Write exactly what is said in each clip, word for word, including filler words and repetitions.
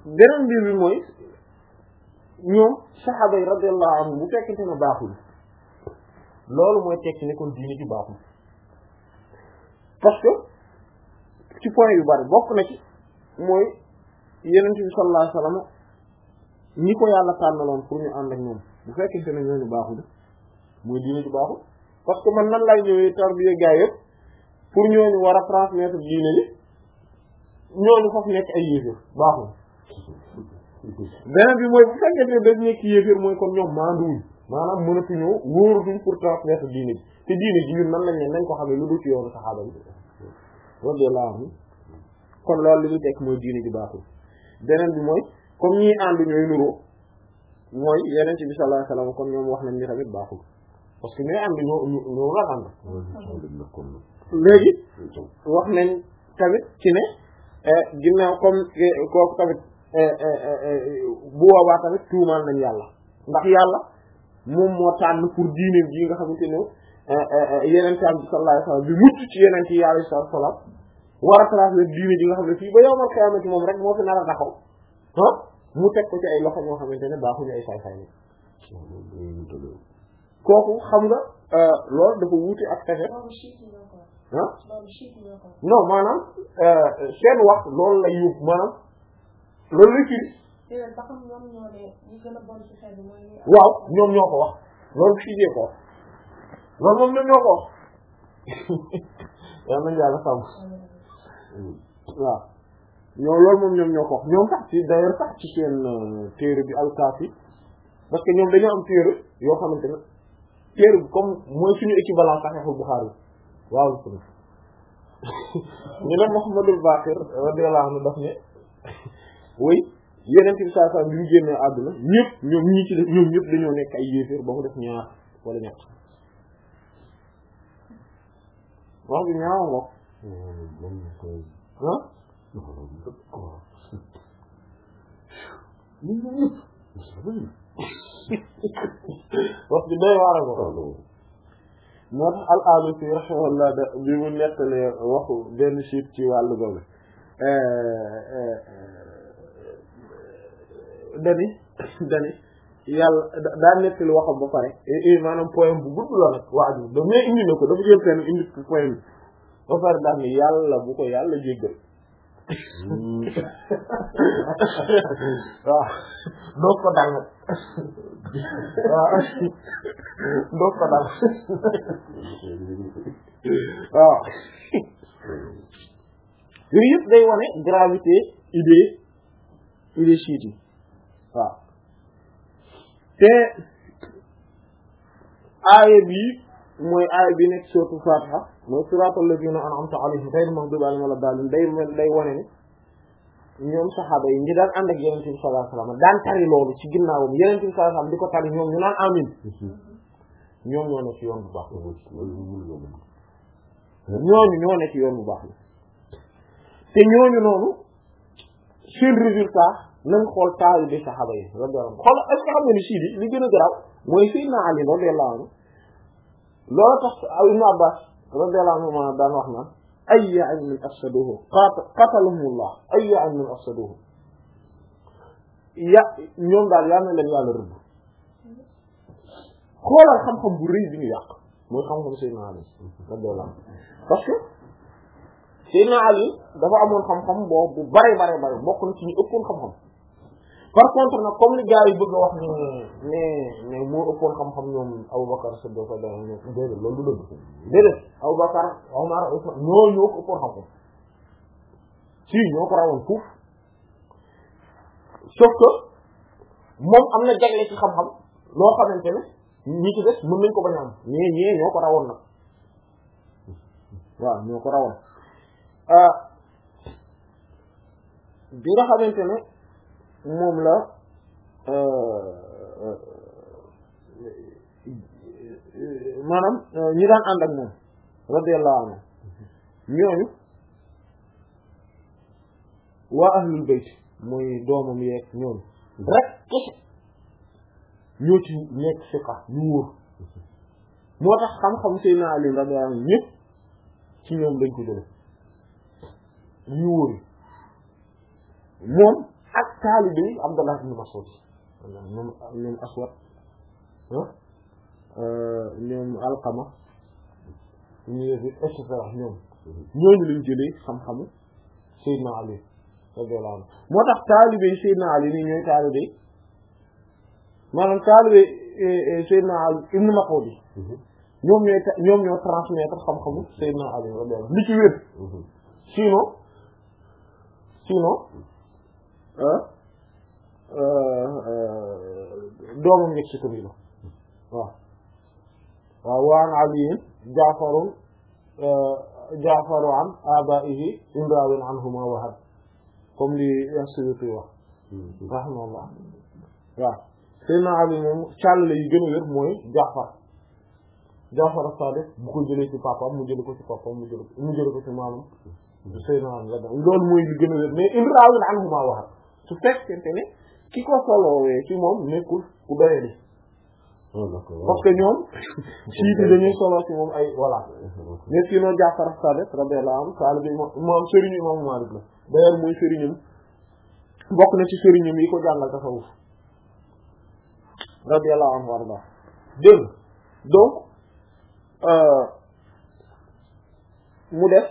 beneen mbir bi mooy ñoom saxaaba yi radiyallahu anhum bu fekkente ne baaxul loolu mooy tekki ne kon diine ji baaxul parce que ci point yu bari bokk na ci mooy Yonent bi sallallahu alayhi wasallam ñi ko yàlla tànnaloon pour ñu ànd ak ñoom bu fekkente ne ñooñu baaxul mooy diine ji baaxul parce que man nan lay ñëwee tarbiya gaa yëpp pour ñooñu war a transmettre diine ji ñooñu foofu nekk ay yéeféer baaxul beneen bi mooy bu fekkente ne dañ nekk yéeféer mooy kon ñoom maanduwuñ maanaam mënatuñoo wóorutuñ pour transmettre diine ji te diine ji ñun nan lañ leen nañ ko xamee lu dul ci yoonu saxaaba yi radiyallahu anhu kon loolu li ñu tekk mooy diine ji baaxul beneen bi mooy comme ñii ànd ñooy nuroo mooy Yonent bi sallallahu alayhi wasallam kon ñoom wax nañ ni tamit baaxul parce que ñooy ànd ñoo ñoo la ànd léegi wax nañ tamit ci ne ginnaaw comme kooku tamit bu boobaa tamit tuumaal nañ yàlla ndax yàlla moom moo tànn pour diine ji nga xamante ne Yonent bi sallallahu alayhi wasallam bi mucc ci Yonent yi alayhi salaam war a transmettre diine ji nga xam ne fii ba yawmal qiyaamati moom rek moo fi nar a taxaw ah mu teg ko ci ay loxo ñoo xamante ne baaxuñu ay saay-saay ni kooku xam nga loolu dafa wuute ak texe ah non maanaam seen wax loolu lay yóbbu maanaam loolu lay firi waaw ñoom ñoo ko wax loolu figee ko loolu moom ñoom ñoo ko wax yaa nañ yàlla sàmm waaw ñoom loolu moom ñoom ñoo ko wax ñoom sax ci d'ailleurs sax ci seen téere bi al-Kaafi parce que ñoom dañoo am téere yoo xamante ne téere bi comme mooy suñu équivalent Sahihul Bukhari waaw ñu ne Muhammadul Baqir radiyallahu anhu daf ne oui Yonent bi sallallahu alayhi wasallam bi ñu génnee àdduna ñëpp ñoom ñii ci def ñoom ñëpp dañoo nekk ay yéeféer ba mu def ñaar wala ñett wax bi ñaaw ngoog ah wax bi doy waar ko moo tax al-Alusi rahimahullah da bi mu nettalee waxu benn siit ci wàllu googu dani dani yàlla daa nettali waxam ba pare maanaam poème bu gudd la nag waaju da mais indi na ko dafa jël pen indi poème bi ba pare daal ni yàlla bu ko yàlla jéggal waaw doo ko dal nag waaw doo ko dal waaw yooyu yëpp day wane gravité idée idée chiite yi waaw te aaya bi mooy aaya bi nekk sourate Fatiha mooy siraatal lazina an'amta alayhim ghayril maghdubi alayhim wala daalliin day day wane ne ñoom saxaaba yi ñi daan ànd ak Yonent bi sallallahu alayhi wasallam daan tari loolu ci ginnaawam Yonent bi sallallahu alayhi wasallam di ko tari ñoom ñu naan amin ñoom ñoo ne ci yoon bu baax ñooñu ñoo ne ci yoon bu baax la te ñooñu noonu seen résultat nañ xool taayu bi saxaaba yi radiyallahu anhu xool est-ce que xam nga ni sii bi li gën a garaaw mooy Sayyidina Ali radiyallahu anhu loolu tax Ibn Abbas radiyallahu anhu ma daan wax naan ayya ilmin afsaduhu qatalahumullah ayya ilmin afsaduhu ya ñoom daal yal na leen yàlla rëbb xoolal xam-xam bu rëy bi ñu yàq mooy xam-xam Sayyidina Ali radiyallahu anhu parce que Sayyidina Ali dafa amoon xam-xam boo bu bare bare bare bokk na ci ñu ëppoon xam-xam par contre nag comme li gars yi bëgg a wax ne ne ne moo ëppoon xam-xam ñoom Abubakar Siddiq ko da ñoo déedéet loolu du dëgg déedéet Abubakar Omar Usman ñoo ñoo ko ëppoon xam-xam si ñoo ko rawoon fuuf sauf que moom am na jagle ci xam-xam loo xamante ne ñi ci des mën nañ ko bañ a am ñee ñee ñoo ko rawoon nag waaw ñoo ko rawoon bi nga xamante ne moom la maanaam ñi daan ànd ak moom radiyallahu anhu ñooñu waa ahlul bayt mooy doomam yeeg ñooñu rek kese ñoo ci nekk fiqa ñu wóor moo tax xam-xam Seydina Ali radiyallahu anhu ñëpp ci ñoom dañ ko jële ñu wóor moom ak taalibe yi Abdullah ibn Mas'ud ñoom ñoom Aswad ñoom Alqama ñu et cetera ñoom ñooñu lañ jëlee xam-xamu Seydina Ali radiyallahu anhu moo tax taalibe yi Seydina Ali nii ñooy taalibe yi maanaam taalibe Seydina Ali ibn Mas'ud yi ñoom ñooy ñoom ñoo transmettre xam-xamu Seydina Ali radiyallahu anhu li ci wér sinon sinon doomam nekk ci commune waaw waaw waan aliyin jaafarun jaafaru an abaihi imrawin anhuma wahab comme li Suyuti wax rahimahullah waaw Seydina Ali moom càll yi gën a wér mooy Jaafar Jaafar as-Sadiq bu ko jëlee ci papaam mu jëlee ko ci papaam mu jëlee mu jëlee ko ci maamam Seydina Ali loolu mooy li gën a wér mais imrawin anhuma wahab su fekkente ne ki ko soloowee ci moom nekkul ku doyee di parce que ñoom siit yi dañuy solo ci moom ay voilà mais sinon Jaafar as-Sadiq radiyallahu anhu taalibe moom sëriñu Imam Malik la d'ailleurs mooy sëriñam bokk na ci sëriñam yi ko jàngal tasawuf radiyallahu anhu warda dégg donc mu def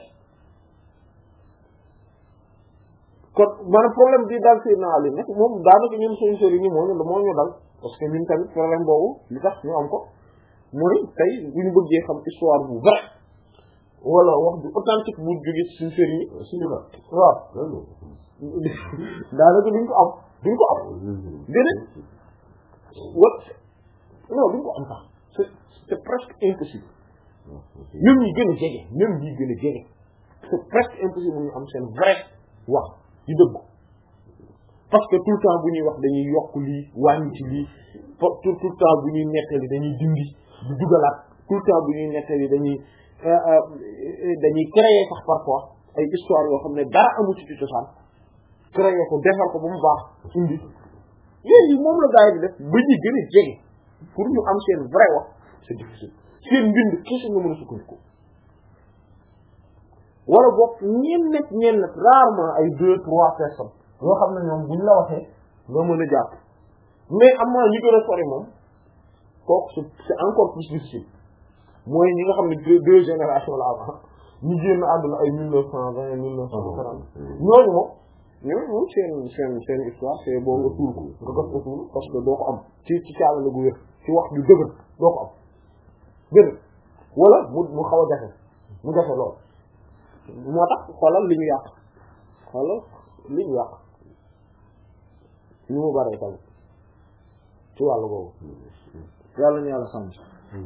kon maanaam problème bi daal Seydina Ali nag moom daanaka ñun suñu sëriñ yi moo ñu moo ñu dal parce que ñun tamit problème boobu li tax ñu am ko mooy tey bu ñu bëggee xam histoire bu vrai wala wax bu authentique bu jóge ci suñu sëriñ yi suñu la waaw daanaka duñ ko am duñ ko am déedéet wat non duñ ko am sax c'est c'est presque impossible même ñi gën a jege même ñi gën a jege c'est presque impossible ñu am seen vrai wax di dëgg parce que tout le temps bu ñuy wax dañuy yokk lii wàññi ci lii tout tout le temps bu ñuy nettali dañuy dindi di dugalaat tout le temps bu ñuy nettali dañuy dañuy créer sax parfois ay histoire yoo xam ne dara amu ci ci cosaan créer ko defar ko ba mu baax indi yéen moom la gars yi di def ba ñuy gën a jege pour ñu am seen vrai wax c'est difficile seen mbind kese nga mën a sukkandiku wala boog ñenn nit ñenn nit rarement ay deux trois personnes yoo xam ne ñoom buñ la waxee nga mën a jàpp mais am na ñu gën a sori moom kooku c'est c'est encore plus difficile mooy ñi nga xam ne deux deux générations la avant ñu génn àdduna ay mille neuf cent vingt mille neuf cent trente ñooñu moom ñooñu moom seen seen seen histoire c'est boo nga tuur ko nga gas ko tuur parce que doo ko am ci ci caala la gu wér ci wax ju dëgër doo ko am dëgg wala mu mu xaw a jafe mu jafe lool moo tax xoolal li ñu yàq xoolal li ñu yàq ñu mu baree tamit ci wàllu boobu yàlla ñu yàlla sàmm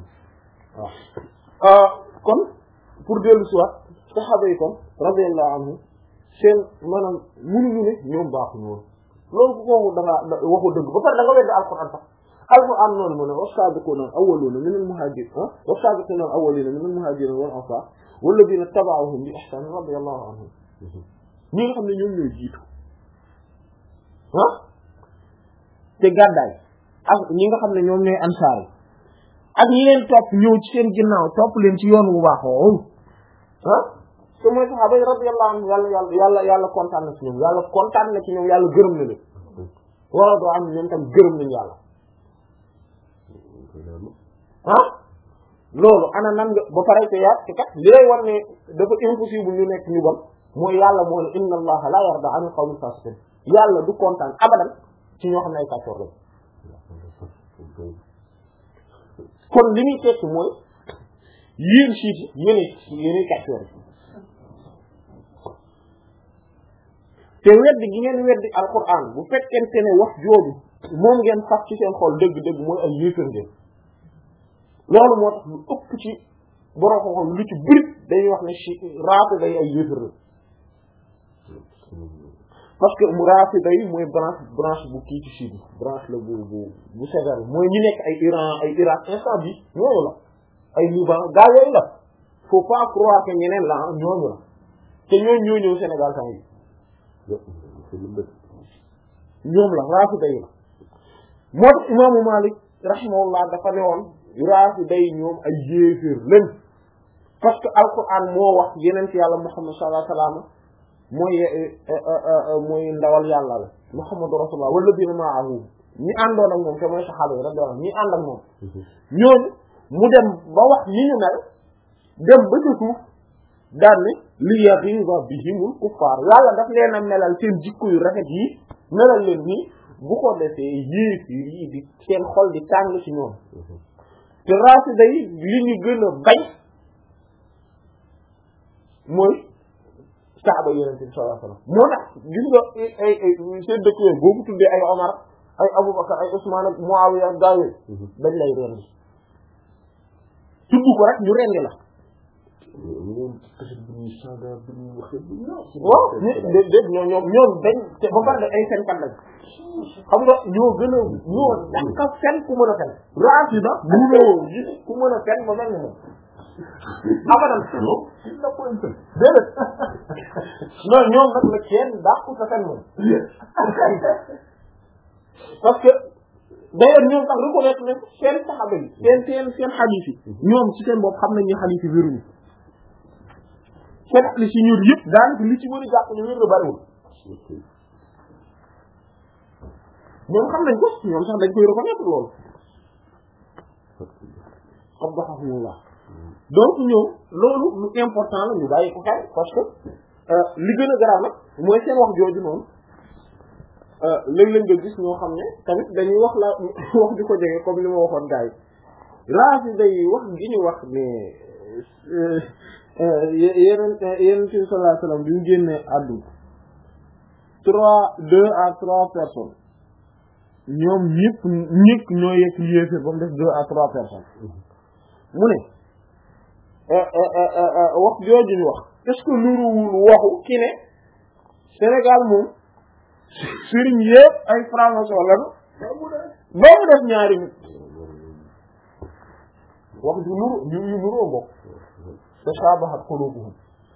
waaw kon pour dellu si waat saxaaba yi kon radiyallahu anhu seen maanaam mënuñu ne ñoom baaxuñu woon loolu ku kooku da ngaa waxu dëgg ba pare da nga weddi alquran sax alquran noonu mu ne was-saabiquuna al-awwaluuna mina al-muhaajiriin was-saabiquuna al-awwaluuna mina al-muhaajiriin wal ansaar walladhiina taba'uuhum bi ihsaan radiyallahu anhum ñi nga xam ne ñoom ñooy jiitu ah te gàddaay ak ñi nga xam ne ñoom ñooy ansaar ak ñi leen topp ñëw ci seen ginnaaw topp leen ci yoon bu baax woowu ah te mooy saxaaba yi radiyallahu anhum yàlla yàlla yàlla yàlla kontaan na ci ñoom yàlla kontaan na ci ñoom yàlla gërëm na leen wala doo am ñoom tam gërëm nañu yàlla ah loolu ana nan nga ba pare te yaat te kat li lay war ne dafa impossible ñu nekk ñu bon mooy yàlla moo ne inna allaha la yarda anil qawmil fasiqin yàlla du kontaan abadan ci ñoo xam ne ay kàccoor lañ kon li ñuy tekki mooy yéen siit yéen yéen kàccoor yi te weddi gi ngeen weddi alquran bu fekkente ne wax jooju moom ngeen fas ci seen xol dëgg-dëgg mooy ay yéefar ngeen loolu moo tax lu ëpp ci borom xam-xam lu ci bëri dañuy wax ne si raatu day ay yéefar la parce que mu raatu day mooy branche branche bu kii ci sud branche la bu bu bu sévère mooy ñi nekk ay Iran ay Irak instant bi ñooñu la ay Liban gaa yooyu la faut pas croire que ñeneen la ñooñu la te ñooñu ñoo ñëw Sénégal temps yi ñoom la raatu day la moo tax imaamu Malik rahimahullah dafa ne woon raatu day ñoom ay yéeféer leen parce que alquran moo wax yeneen ci yàlla Muhammad sallallahu alayhi wasallam mooy mooy ndawal yàlla la Muhammadu rasulullah wala dina ma'ahu ñi àndoon ak moom te mooy saxaaba yi radiyallahu ñi ànd ak moom ñooñu mu dem ba wax ni ñu mel dem ba ca suuf daan ni li yaghiza bihimul kuffar yàlla daf leen a melal seen jikko yu rafet yi melal leen nii bu ko defee yéefir yi di seen xol di tàng ci ñoom te rafida yi li ñu gën a bañ mooy saaba yonent bi sallallahu alayhi wasallam moo tax gis nga ay ay seen dëkk yooyu boo ko tuddee ay Omar ay Abubakar ay Usmaan ak Muawiya ak gaa yooyu dañ lay rendi tudd ko rek ñu rendi la waaw dé dé ñoo ñoom ñoom dañ te ba pare ay fenkat lañ xam nga ñoo gën a ñoo daka fen ku mën a fen rafida munoo gis ku mën a fen ba mel ni moom abadan déedéet non ñoom nag la kenn dàqu sa fen moom parce que d'ailleurs ñoom sax reconnaître ne seen saxaba yi seen seen seen xadiis yi ñoom ci seen bopp xam nañ ni xadiis yi wéruñu seen xadiis yi ñuur yëpp daanaka li ci mën a jàpp ne wér na bariwul ñoom xam nañ ko ñoom sax dañ koy reconnaître loolu xam nga xam la donc ñoom loolu lu important la ñu bàyyi ko xel parce que li gën a garaaw nag mooy seen wax jooju noonu léeg-léeg nga gis ñoo xam ne tamit dañuy wax la wax di ko jege comme li ma waxoon gars yi raasi day wax gi ñu wax ne yeneen yeneen ci sallallahu alayhi wasallam bi ñu génnee àdduna trois deux à trois personnes ñoom ñëpp ñëpp ñoo yegg yéeféer ba mu def deux à trois personnes mu ne wax jooju ñu wax est-ce que nuruwul waxu ki ne Sénégal moom sëriñ yëpp ay franc-maçon lañu ba mu def ñaari nit wax ju nuru ñu ñu nuroo bokk tashabahat qulubuhum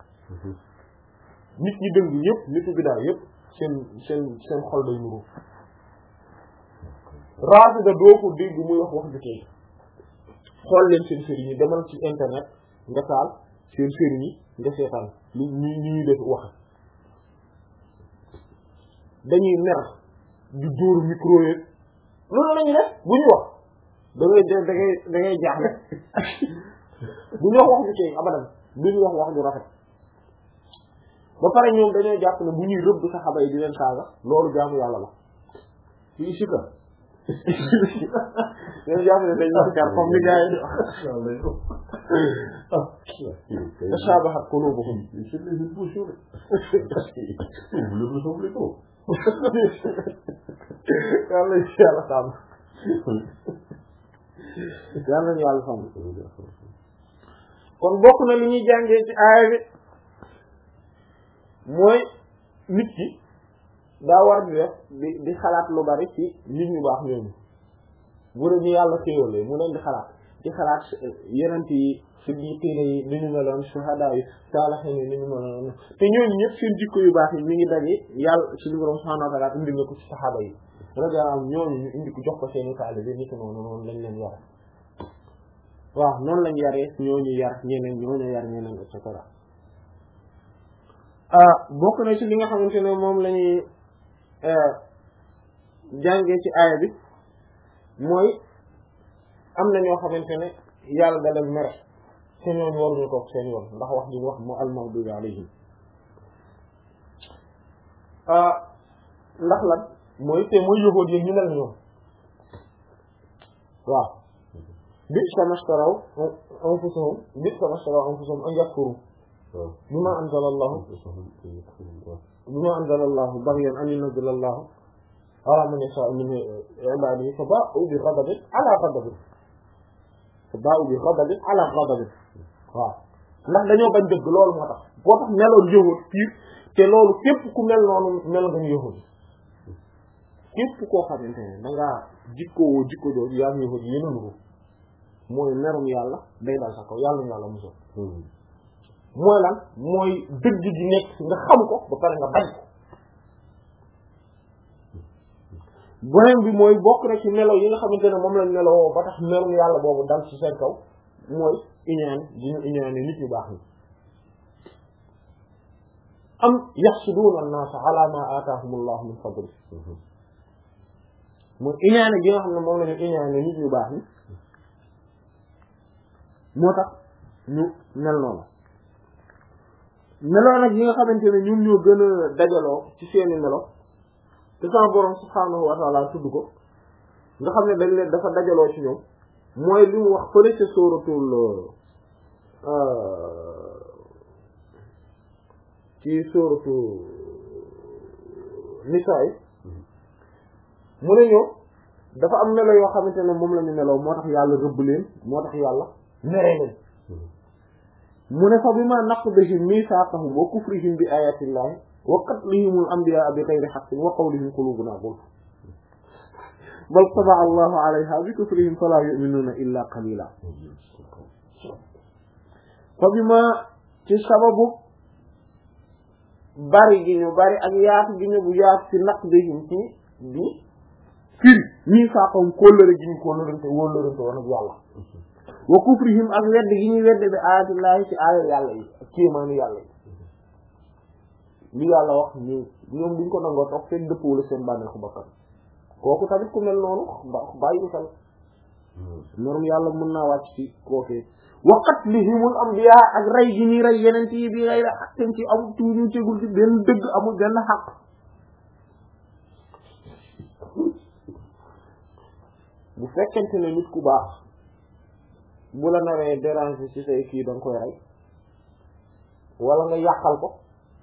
nit ñi dëng yëpp nitu bidaa yëpp seen seen seen xol day nuroo raafida doo ko dégg muy wax wax ju tey xool leen seen sëriñ yi demal ci internet nga taal seen sëriñ yi nga seetaan li ñu ñuy def wax dañuy mer di dóoru micro yeeg loolu lañu def bu ñu wax da ngay da ngay da ngay jaaxle bu ñu wax wax ju tey abadan du ñu wax wax ju rafet ba pare ñoom dañoo jàpp ne bu ñuy rëbb saxaba yi di leen saaga loolu jaamu yàlla la fii si ka ñoom jàpp ne dañ wax car comme li gars yi di wax tashabahat qulubuhum yàlla yàlla sàmm yàlla ñu yàlla sàmm kon bokk na li ñuy jàngee ci aaya bi mooy nit ki daa war di def di di xalaat lu bari ci nit ñu baax ñooñu bu dee ñu yàlla xéewalee mu leen di xalaat di xalaat yeneen yi siddiqiina yi ni ñu meloon shuhadaa yi saalihiin yi ni ñu meloon te ñooñu ñëpp seen jikko yu baax yi mi ngi daje yàlla suñu borom subhaanahu wa ta'aala indi na ko ci saxaaba yi radiyallaahu ñooñu ñu indi ko jox ko seeni taalibe nit noonu noonu lañ leen yar waaw noonu lañ yaree ñooñu yar ñeneen ñooñu yar ñeneen et cetera ah bokk na ci li nga xamante ne moom la ñuy jàngee ci aaya bi mooy am na ñoo xamante ne yàlla da leen mere te ñooñu waruñu toog seen yoon ndax wax di wax mu al-maghdubi alayhim ndax lan mooy te mooy yóbboot yi ñu mel ñoom waaw bi'sa mashtaraw anfusahum bi'sa mashtaraw anfusahum an yakfuru bima anzala Allahu bima anzala Allahu baghyan an yunzila Allahu ala man yasha'u min ibadihi fa ba'u bi ghadabin ala ghadabin fa ba'u bi ghadabin ala ghadabin waaw ndax dañoo bañ dëgg loolu moo tax boo tax meloon yëwut piir te loolu képp ku mel noonu mel nga ñu yëwut képp koo xamante ne da ngaa jikkoo jikko jooju yaa ngi yëwut yéen a nuru mooy merum yàlla day dal sa kaw yàlla ñu yàlla mosoo mooy lan mooy dëgg gi nekk nga xam ko ba pare nga bañ ko beneen bi mooy bokk na ci melo yi nga xamante ne moom lañ meloo ba tax merum yàlla boobu dal ci seen kaw mooy iñaan di ñu iñaane nit ñu baax ni am yaxsuduuna an-naasa ala ma aataahum allahu min fadli mooy iñaane gi nga xam ne moom la ñu iñaane nit ñu baax ni moo tax ñu mel noonu meloo nag yi nga xamante ne ñun ñoo gën a dajaloo ci seeni melo te sama borom subhaanahu wa ta'ala tudd ko nga xam ne dañ leen dafa dajaloo ci ñoom mooy li mu wax fële ca sóoratul ci sóoratu Nisaa yi mu ne ñëw dafa am melo yoo xamante ne moom la ñu meloo moo tax yàlla rëbb leen moo tax yàlla mere leen mu ne fa bimaa naqdihim miisaaqahum wa kufrihim bi ayaatillahi wa qatlihimul anbiyaa bi ghayri haqqin wa qawlihim quluubunaa ghulf bal taba'a Allahu alayhaa bi kufrihim falaa yu'minuuna illaa qaliilaa fa bimaa ci sababu bari gi ñu bari ak yaatu gi ñu bu yaatu ci naqdihim ci bi firi miisaaqahum kóllëre gi ñu kóllërante wóllërante woon ak yàlla wa kufrihim ak wedd gi ñuy wedde bi aayatullahi ci aaya yàlla yi ak kéemaanu yàlla yi li yàlla wax ni ñoom duñ ko nangoo toog fekk dëppwula seen bànneexu bakkan kooku tamit ku mel noonu bàyyi xel noonu yàlla mën naa wàcc ci kookee wa qatlihimul anbiyaa ak rey gi ñuy rey yeneen yi bi rey la xaqten ci amul ci ñu tegul ci benn dëgg amul benn xaq bu fekkente ne nit ku baax bu la naree déranger ci say kii da nga koy rey wala nga yàqal ko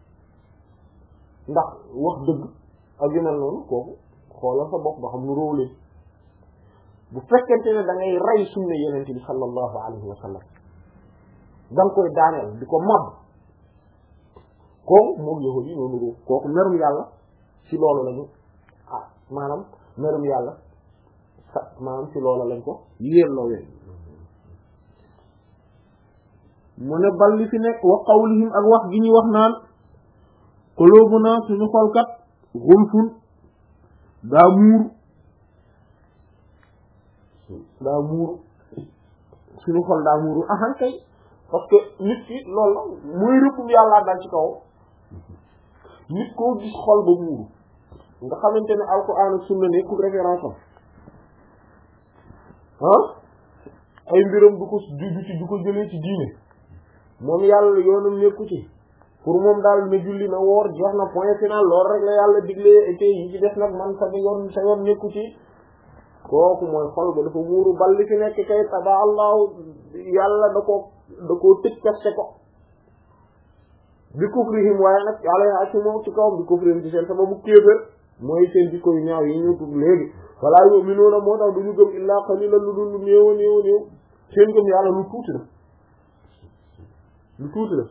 ndax wax dëgg ak yu mel noonu kooku xoolal sa bopp ba xam nu róow leen bu fekkente ne da ngay rey sunna yenente bi sallallahu alayhi wa sallam da nga koy daaneel di ko mab kooku moom yahud yi noonu róow kooku merum yàlla ci loolu lañu ah maanaam merum yàlla sa maanaam ci loolu lañ ko yéen loo wee mu ne bal li fi nekk wa qawlihim ak wax gi ñu wax naan qulubuna suñu xolkat gulfun daa muuru daa muuru suñu xol daa muuru ahan kay parce que nit ki loolu la muy rëbbum yàlla dal ci kaw nit koo gis xol ba muuru nga xamante ne alquran ak sunna nekkul référence am ah ay mbiram du ko du ci du ko jëlee ci diine moom yàlla yoonam nekku ci pour moom daal ne julli na woor jeex na point final loolu rek la yàlla digle été yi ci def nag man sa yoon sa yoon nekku ci kooku mooy xol ba dafa muuru balli fi nekk kay taba allahu yàlla da ko da koo tëj peste ko bi kufrihim waaye nag yàlla ci moom ci kawam bi kufrihim ci seen sababu kéefër mooy seen jikko yu ñaaw yi ñu tudd léegi walaa yu'minuuna moo tax du ñu gëm illaa qaliilan lu dul lu néew a néew néew seen gëm yàlla lu tuuti la lu tuuti la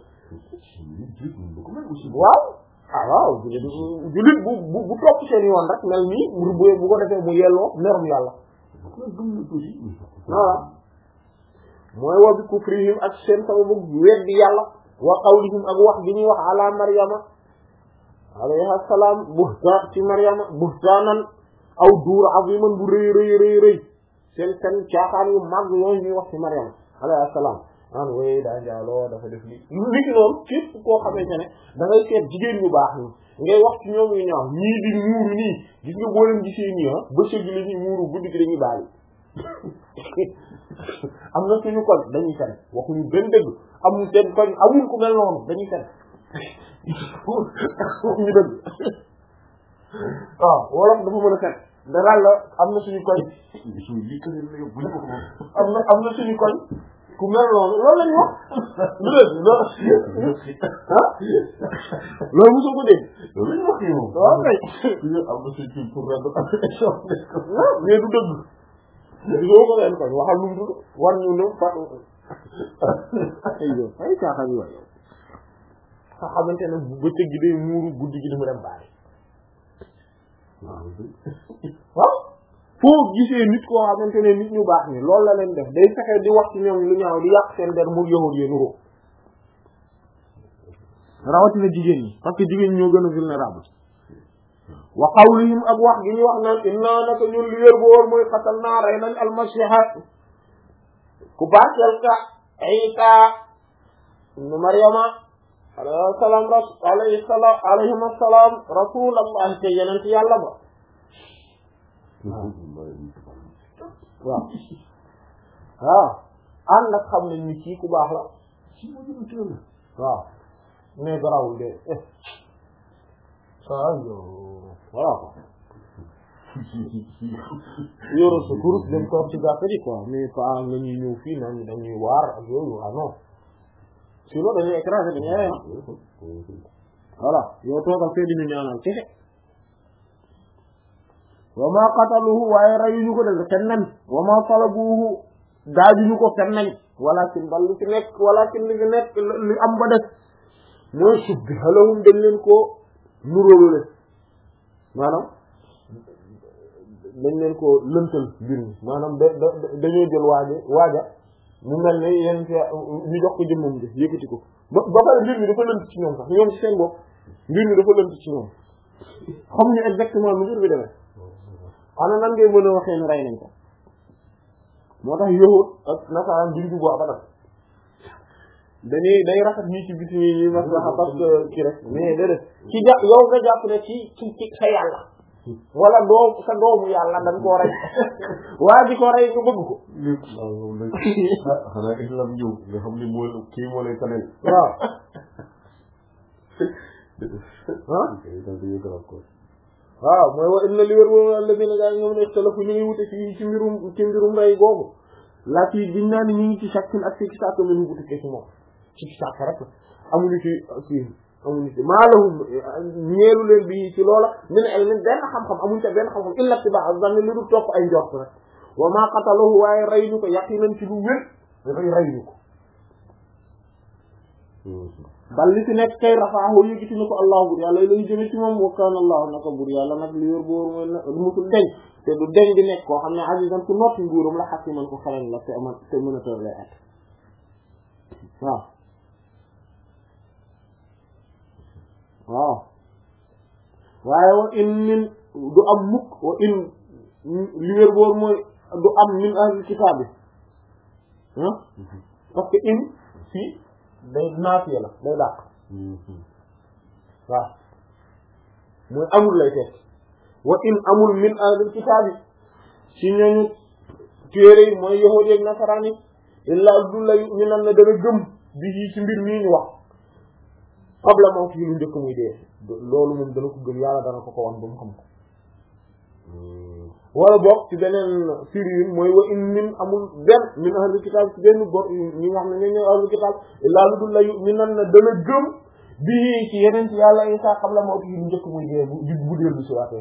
waaw ah waaw jullit bu bu bu topp seen yoon rek mel nii bu bu ko defee mu yelloo merum yàlla voilà mooy wa bi kufrihim ak seen sababu weddi yàlla wa qawlihim ak wax gi ñuy wax ala maryama alayha salaam buhtaan ci maryama buhtaanan aw duur aziman bu rëy rëy rëy rëy seen seen caaxaan yu mag yooyu ñuy wax ci maryama alayha salaam an way daa njaaloo dafa def li li ki noonu képp koo xamante ne da ngay seet jigéen ñu baax ni ngay wax ci ñoom yu ñaaw ñii di muuru nii gis nga boo leen gisee nii ah bëccëg gi la ñuy muuru guddi gi dañuy bàyyi am na suñu koñ dañuy fen waxuñu benn dëgg amul seen koñ amul ku mel noonu dañuy fen ñu dëgg waaw wolof dafa mën a fen daal la am na suñu koñ am na am na suñu koñ ku mel noonu loolu lañu wax lu dëgg loolu ah loolu mosoo ko dégg loolu lañu wax yow waaw kay am na suñu pour rendre affection mais du dëgg gisoo ko leen koñ waxal lu mu tudd war ñu ne fa ay yow ay caaxaan yi waay yow nga xamante ne bëccëg gi day muuru guddi gi di mu dem bàyyi waaw foo gisee nit koo xamante ne nit ñu baax ni loolu la leen def day fexe di wax ci ñoom lu ñaaw di yàq seen der mu yahud yi nuru rawatina jigéen ñi parce que jigéen ñi ñoo gën a vulnérable wa qawlihim ak wax gi ñu wax naan inna naka ñun li wér bu wóor mooy xatal naa rey nañ almasiha ku barkeel ka Isa ibn Maryama alayhi salaam ras alayhi salaam alayhim assalaam rasulullah te yeneen ci yàlla ba waaw waaw ànd ak xam nañ ni kii ku baax la waaw mais garawul de ah yow voilà quoi yoro sa kurus dem toog ci gàtt di quoi mais pas nga ñuy ñëw fii naan dañuy waar ak yooyu ah non sinon dañuy écraser dañuy rey voilà yow toogal fee diñu ñaanal kese wa ma qataluhu waaye rayuñu ko def fenn wa ma salabuhu daajuñu ko fenn walakin bal lu ci nekk walakin li ngi nekk li am ba def mooy subbiha lahum dañ leen koo nuróole maanaam dañ leen ko lëntal mbir mi maanaam da da dañoo jël waaje waaja mu mel ne yéen ñu jox ko jëmmam ji yëkkati ko ba ba pare mbir mi dafa lënt ci ñoom sax ñoom ci seen bopp mbir mi dafa lënt ci ñoom xam ñu exactement nu mbir bi demee ana nan ngay mën a waxee ne rey nañ ko moo tax yowut ak nasaraan duñ juboo abadan dañuy day rafet ñii ci biti ñi ñuy maslaxa parce que kii rek mais déedéet ci jàpp yow nga jàpp ne ci ci ci sa yàlla wala doom sa doomu yàlla dañ koo rey waa ji ko rey nga bëgg ko xanaa islam ñëw nga xam ne moo kii moo lay tanel waaw ah waaw mooy wa inna li wér woo alladina gaa yi ñoom ne ixtalafu ñu ngi wute ci ci mbirum ci mbirum rey googu laa ci diñ naa ni ñu ngi ci sakkin ak ci sàkk men bu tukkee ci moom ci sàkk rek amuñu ci ci amuñu ci maalahum ñeelu leen bi ci loola min ilmin benn xam-xam amuñu te benn xam-xam illa tibaa zanni lu dul topp ay njort rek wa ma qataluhu waaye rey ñu ko yaqinan ci lu wér rey rey ñu ko bal li ci nekk kay rafaahu yëgiti na ko allah bur yàlla lay jëme ci moom wa kaana allah naka bur yàlla nag li wér booru mooy na musul deñ te du deñ di nekk koo xam ne azizan ku notti nguuram la hakiman ko xelan la te ama te mën a tër lay at waaw waaw waaye wa in min du am mukk wa in li wér booru mooy du am min ahli kitaab bi ah parce que in fii day naafiya la day dàq waaw mooy amul lay teg wa in amul min ahlil kitaabi ci ñooñu téere yi mooy yahuud ak nasaraan yi illaa du la ñu nan ne dana gëm bi yi ci mbir mii ñu wax qabla moo fi lu njëkk muy dee loolu moom dana ko gëm yàlla dana ko ko wan ba mu xam ko wala boog ci beneen firi yi mooy wa in min amul benn min ahlul kitaab ci benn bo ñi nga xam ne ñoo ñooy ahlul kitaab illaa lu dul la yu mi nan na dana gëm bii ci yeneen ci yàlla Isaa xam la moo fi njëkk muy dee bu bu dellu si waatee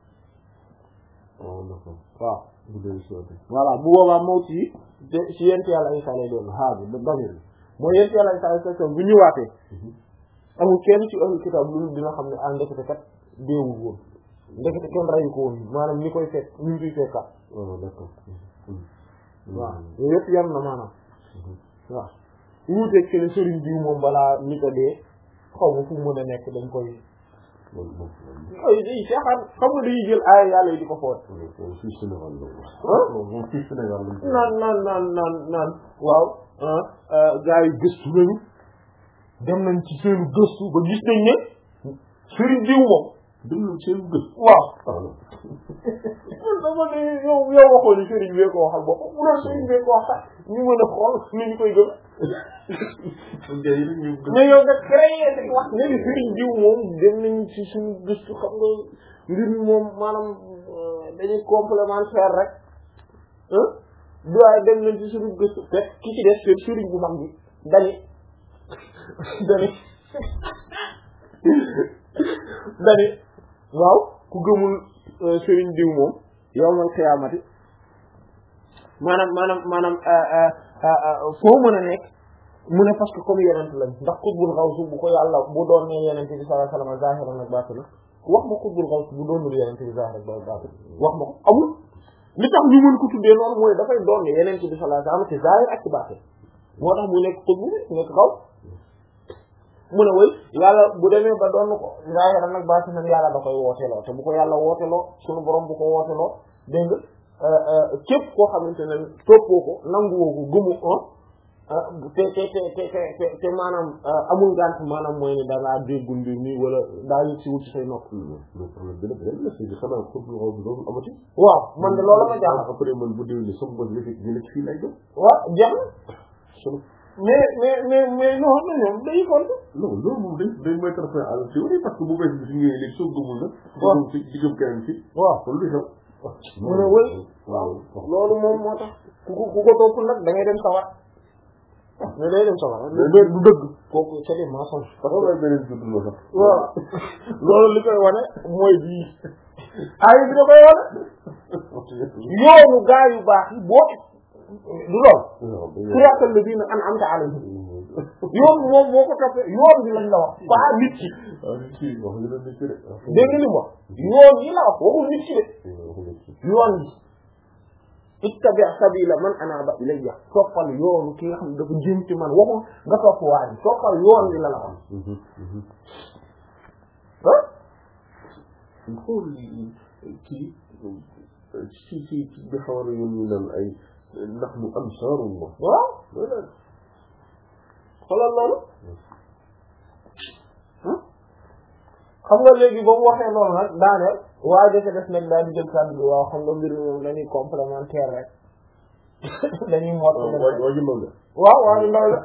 waaw bu dellu si waatee voilà bu boobaa mawt yi te ci yeneen ci yàlla Isaa lay doon haa bi damir bi mooy yeneen ci yàlla Isaa station bu ñëwaatee amul kenn ci ahlul kitaab lu dina xam ne ah ndekete kat deewul woon ndekete kenn rayu ko woon maanaam ni koy fekk ni ñu koy fekkaat d'accord waaw yooyu yëpp yam na maanaam waaw wuuteeg ci ne sëriñ bi moom balaa ni ko dee xaw ma fu mu mën a nekk dañ koy ay day seexaan xam nga dañuy jël aaya yàlla yi di ko xool fii Sénégal ah fii Sénégal naan naan naan naan naan waaw ah gars yi gëstu nañu dem nañ ci seenu gëstu ba gis nañ ne sëriñ diw moom déglu seen gës waaw dama ne yow yow waxoo ni sëriñ bee ko waxal bopp bu doon sëriñ bee ko wax sax ñu mën a xool ni ñu koy gëm mais yow nga créé rek wax ne ni sëriñ diw moom dem nañ ci suñu gëstu xam nga mbir mi moom maanaam dañuy complémentaire rek ah doy dem nañ ci suñu gëstu fekk ki ci def seen sëriñ bu mag bi dani dani dani waaw ku gëmul sëriñ diw moom yawmal xiyaamati maanaam maanaam maanaam foo mën a nekk mu ne parce que comme yenent lañ ndax xutbul xawsu bu ko yàlla bu doon ne yenent bi sallallahu alayhi wasallam zahiran ak baatin wax ma xutbul xawsu bu doonul yenent bi zahiran ak baatin wax ma ko amul li tax ñu mën ko tuddee noonu mooy dafay doon ne yenent bi sallallahu alayhi wasallam ci zahir ak ci baatin moo tax mu nekk xutbu nekk xaw mu ne woy yàlla bu demee ba doon ko zahiran nag baatin nag yàlla da koy wooteloo te bu ko yàlla wooteloo suñu borom bu ko wooteloo dégg nga képp koo xamante ne toppoo ko nanguwoo ko gëmu on te te te te te te maanaam amul ngànt maanaam mooy ne da ngaa déggul mbir mi wala daa yëg si wut ci say nopp. mais problème bi nag beneen la c'est que xanaa xurtul xaw bi dootul amati. waaw man de loolu ma jaaxal. après man bu déwénee sama bët li li fii lay jëm. waaw jeex na. mais mais mais mais non non ñoom day font. non loolu moom day day may transfert à la théorie parce que bu bees bi su ñëwee léegi soo gëmul nag. waaw di di gëm keneen ci. waaw kon lu xew. mu ne wëy. waaw loolu moom moo tax ku ko ku ko topp nag da ngay dem sawar. mais day dem sawar du dëgg du dëgg. kooku c'est des mensonges. parce que beneen jotul la sax. waaw loolu li koy wane mooy bii. ay bi da koy wane. yoonu gaa yu baax yi boo du lool. siraatal lazina an'amta alayhim. yoon moom moo ko toppee yoon bi lañ la wax pas nit ki. ah nit ki wax nga nit ki de. dégg nga li mu wax yoon yi la wax waxul nit ki de. yoon bi. ittabi' sabila man anaba ilayya toppal yoonu ki nga xam ne dafa jëm ci man waxul nga topp waa ji toppal yoon bi la la wax. ah. xool kii ci ci ci bi xaw a yoon ñu naan ay ndax mu am saarullah. waaw. xoolal loolu. xam nga léegi ba mu waxee loolu nag daaneel waa jafe def nag daal di jël kàddu bi waaw xam nga mbir mi moom dañuy complémentaire rek dañuy mot. waaw waa waa ji ndaw la. waaw waa ji ndaw la.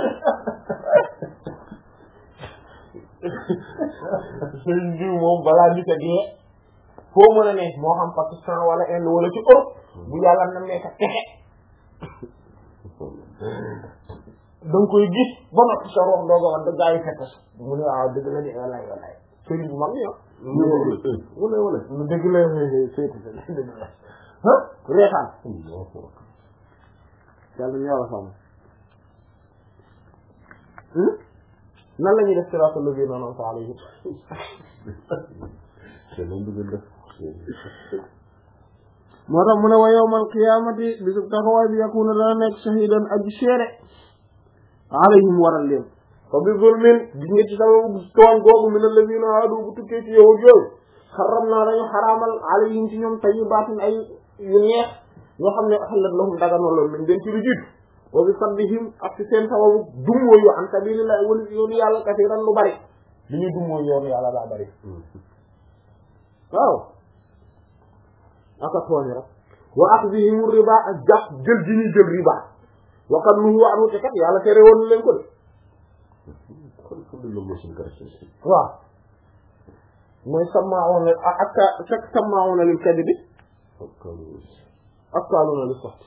sëñ bi moom balaa nit a dee foo mën a ne moo xam Pakistan wala Inde wala ci Europe bu yàlla na nekk texe da nga koy gis ba noppi sa rox dooga wax da gaa yi fekk mu ne waaw dëgg la de walaay walaay sëriñ bu mag ñoo wala wala lu dëgg la seeti dëgg la ah reetaan yàlla ñu yàlla sàmm nan la ñuy def siraatal lazina an'amta alayhim moo tax mu ne wa yawmal qiyaamati bisub taxawaay bi yakuna dana nekk shahidan aji seede alayhim waral leen fa bi zulmin gis nga ci sababu tooñ googu min allazina haadu bu tukkee ci yahud yooyu xaram naa dañu xaraamal alayhim ci ñoom tayyibaatin ay yu neex ñoo xam ne ahillat lahum daganoo loolu lañ den ci lu jiitu wa bi saddihim ak ci seen sababu dummóoyu an sabilillahi wala yoonu yàlla kasiran lu bari li ñuy dummóoyu yoonu yàlla daa bari waaw aka tooñ rek wa akhdihim riba ak jàpp jël ji ñuy jël riba waqad nuhu anhu te kat yàlla tere woon leen ko de waaw mooy sammaa'uuna ak ak sammaa'uuna lil kadhibi akkaaluuna lis suhti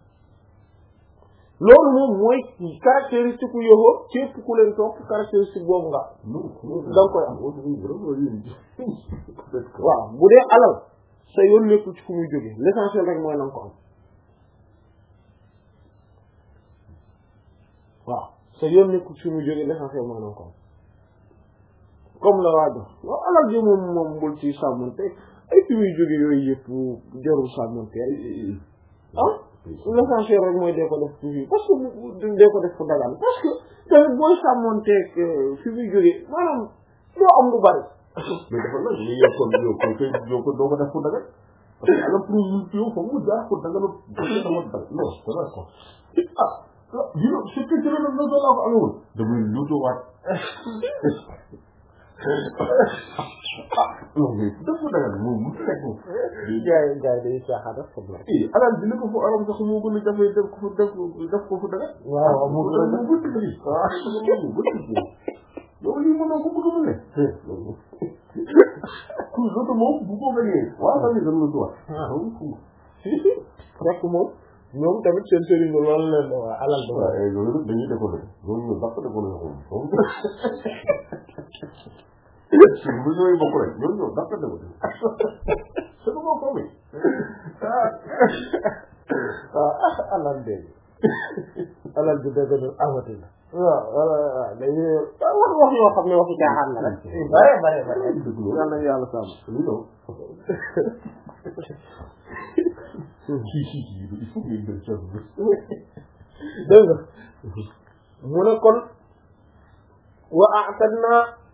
loolu moom mooy caractéristique ku yoxoo képp ku leen topp caractéristique boobu nga da nga koy am waaw bu dee alal sa yoon nekkul ci fu muy jóge l'essentiel rek mooy na nga ko am waaw sa yoon nekkul ci fu muy jóge l'essentiel mooy na nga ko am comme la waa jox waaw alal ji moom moom bul ci sàmmante ay fi muy jóge yooyu yëpp jarul sàmmante ah l'essentiel rek mooy dee ko def fi parce que dee ko def fu dagan parce que tamit booy sàmmanteeg fi muy jóge maanaam doo am lu bari mais dafa nag li yow kon yow kon kay yow kon doo ko def fu dagan parce que ala pour yow fa mu jaar fu dagan non c'est vrai quoi ah yow ce que tu veux non la ko amul damay luutu waat non mais dafa dagan moom mu fekk jaay jaay day caaxaan rek xam eh alal bi ne ko fu aram sax moo gën a jafe def ko fu def def ko fu dagan waaw moo gën a mu bëtt bi waaw yow lii mënoo ko bëgg mu ne ku loolu moom bu ko gañee waaw tamit dañ la tuwaat rek moom ñoom tamit seen sëriñ bi loolu leen da waa alal da waaw loolu nag dañuy décoller loolu ñu dàq décoller ko bu ñooy bokk rek loolu ñoo dàq décoller c'est lu moo ko mi waaw alal dégg alal bi dëgg na amati na waaw wala waaw dañuy wax wax yoo xam ne waxi caaxaan la rek bare bare bare yàlla na yàlla sàmm lu ñëw si si si il faut que ñu def dégg nga mu ne kon wa a'tadna